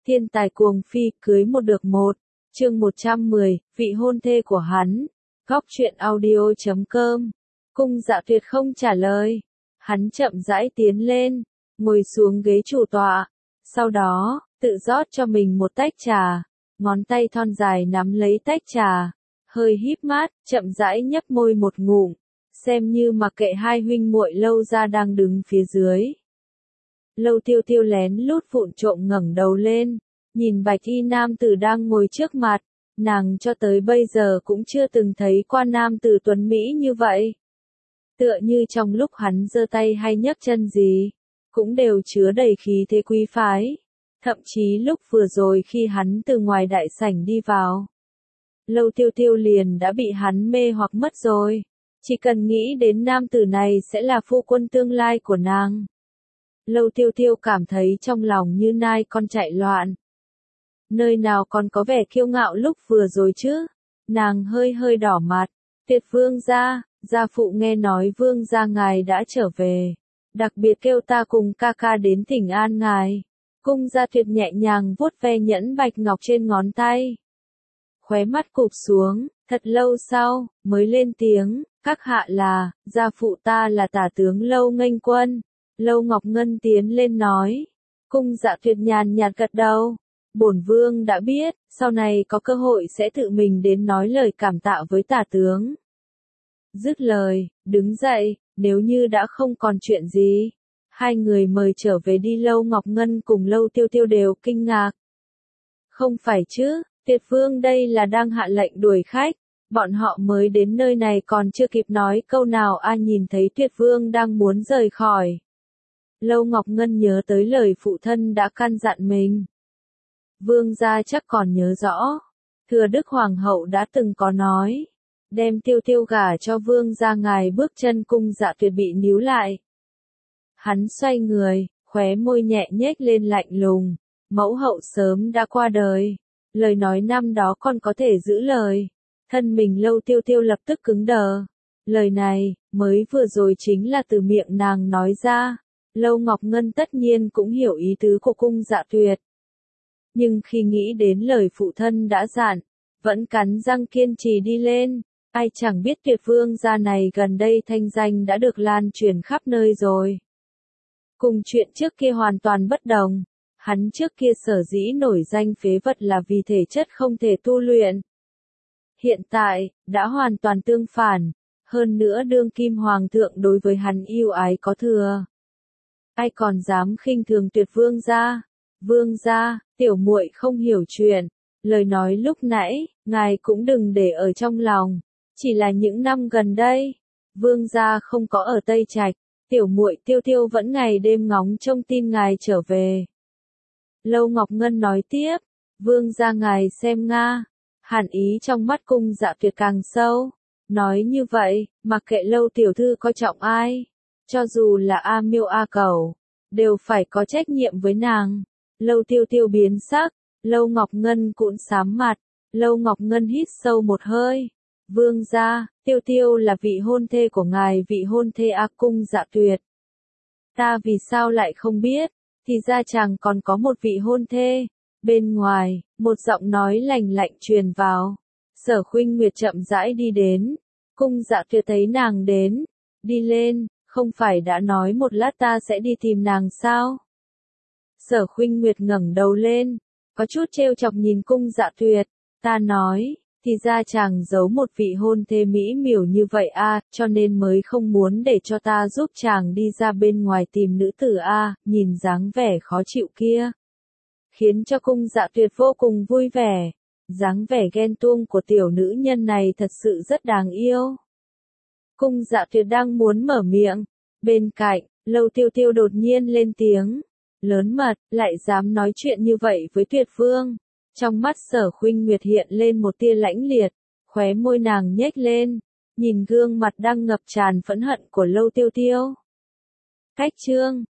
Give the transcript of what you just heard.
Thiên tài cuồng phi, cưới một được một. Chương 110, vị hôn thê của hắn. Góc truyện audio.com. Cung Dạ Tuyệt không trả lời. Hắn chậm rãi tiến lên, ngồi xuống ghế chủ tọa. Sau đó, tự rót cho mình một tách trà. Ngón tay thon dài nắm lấy tách trà. Hơi híp mắt, chậm rãi nhấp môi một ngụm. Xem như mặc kệ hai huynh muội Lâu gia đang đứng phía dưới. Lâu Tiêu Tiêu lén lút vụng trộm ngẩng đầu lên, nhìn bạch y nam tử đang ngồi trước mặt, nàng cho tới bây giờ cũng chưa từng thấy qua nam tử tuấn Mỹ như vậy. Tựa như trong lúc hắn giơ tay hay nhấc chân gì, cũng đều chứa đầy khí thế quý phái. Thậm chí lúc vừa rồi khi hắn từ ngoài đại sảnh đi vào, Lâu Tiêu Tiêu liền đã bị hắn mê hoặc mất rồi. Chỉ cần nghĩ đến nam tử này sẽ là phu quân tương lai của nàng. Lâu Tiêu Tiêu cảm thấy trong lòng như nai con chạy loạn. Nơi nào còn có vẻ kiêu ngạo lúc vừa rồi chứ? Nàng hơi hơi đỏ mặt. Tuyệt vương gia, gia phụ nghe nói vương gia ngài đã trở về. Đặc biệt kêu ta cùng ca ca đến thỉnh an ngài. Cung Gia Tuyệt nhẹ nhàng vuốt ve nhẫn bạch ngọc trên ngón tay. Khóe mắt cụp xuống, thật lâu sau, mới lên tiếng, các hạ là, gia phụ ta là tả tướng Lâu Nghênh Quân. Lâu Ngọc Ngân tiến lên nói. Cung Dạ Tuyệt nhàn nhạt gật đầu. Bổn vương đã biết, sau này có cơ hội sẽ tự mình đến nói lời cảm tạ với tả tướng. Dứt lời, đứng dậy, nếu như đã không còn chuyện gì. Hai người mời trở về đi. Lâu Ngọc Ngân cùng Lâu Tiêu Tiêu đều kinh ngạc. Không phải chứ, Tuyệt vương đây là đang hạ lệnh đuổi khách. Bọn họ mới đến nơi này còn chưa kịp nói câu nào nhìn thấy Tuyệt vương đang muốn rời khỏi. Lâu Ngọc Ngân nhớ tới lời phụ thân đã căn dặn mình. Vương gia chắc còn nhớ rõ. Thừa Đức Hoàng hậu đã từng có nói. Đem Tiêu Tiêu gả cho vương gia ngài. Bước chân Cung Dạ Tuyệt bị níu lại. Hắn xoay người, khóe môi nhẹ nhếch lên lạnh lùng. Mẫu hậu sớm đã qua đời. Lời nói năm đó còn có thể giữ lời. Thân mình Lâu Tiêu Tiêu lập tức cứng đờ. Lời này, mới vừa rồi chính là từ miệng nàng nói ra. Lâu Ngọc Ngân tất nhiên cũng hiểu ý tứ của Cung Dạ Tuyệt. Nhưng khi nghĩ đến lời phụ thân đã dặn, vẫn cắn răng kiên trì đi lên. Ai chẳng biết Tuyệt vương gia này gần đây thanh danh đã được lan truyền khắp nơi rồi. Cùng chuyện trước kia hoàn toàn bất đồng. Hắn trước kia sở dĩ nổi danh phế vật là vì thể chất không thể tu luyện. Hiện tại, đã hoàn toàn tương phản. Hơn nữa đương kim hoàng thượng đối với hắn yêu ái có thừa. Ai còn dám khinh thường Tuyệt vương gia? Vương gia, tiểu muội không hiểu chuyện. Lời nói lúc nãy, ngài cũng đừng để ở trong lòng. Chỉ là những năm gần đây, vương gia không có ở Tây Trạch. Tiểu muội Tiêu Tiêu vẫn ngày đêm ngóng trông tin ngài trở về. Lâu Ngọc Ngân nói tiếp, vương gia ngài xem nga. Hàn ý trong mắt Cung Dạ Tuyệt càng sâu. Nói như vậy, mặc kệ Lâu tiểu thư coi trọng ai, cho dù là A Miêu A Cẩu, đều phải có trách nhiệm với nàng. Lâu Tiêu Tiêu biến sắc, Lâu Ngọc Ngân cũng xám mặt. Lâu Ngọc Ngân hít sâu một hơi. Vương gia, Tiêu Tiêu là vị hôn thê của ngài. Vị hôn thê Cung Dạ Tuyệt. Ta vì sao lại không biết, thì ra chàng còn có một vị hôn thê. Bên ngoài, một giọng nói lành lạnh truyền vào. Sở Khuynh Nguyệt chậm rãi đi đến. Cung Dạ Tuyệt thấy nàng đến, đi lên, không phải đã nói một lát ta sẽ đi tìm nàng sao? Sở Khuynh Nguyệt ngẩng đầu lên, có chút trêu chọc nhìn Cung Dạ Tuyệt. Ta nói, thì ra chàng giấu một vị hôn thê mỹ miều như vậy cho nên mới không muốn để cho ta giúp chàng đi ra bên ngoài tìm nữ tử nhìn dáng vẻ khó chịu kia. Khiến cho Cung Dạ Tuyệt vô cùng vui vẻ. Dáng vẻ ghen tuông của tiểu nữ nhân này thật sự rất đáng yêu. Cung Dạ Tuyệt đang muốn mở miệng. Bên cạnh, Lâu Tiêu Tiêu đột nhiên lên tiếng. Lớn mật, lại dám nói chuyện như vậy với Tuyệt vương. Trong mắt Sở Khuynh Nguyệt hiện lên một tia lãnh liệt. Khóe môi nàng nhếch lên. Nhìn gương mặt đang ngập tràn phẫn hận của Lâu Tiêu Tiêu. Cách chương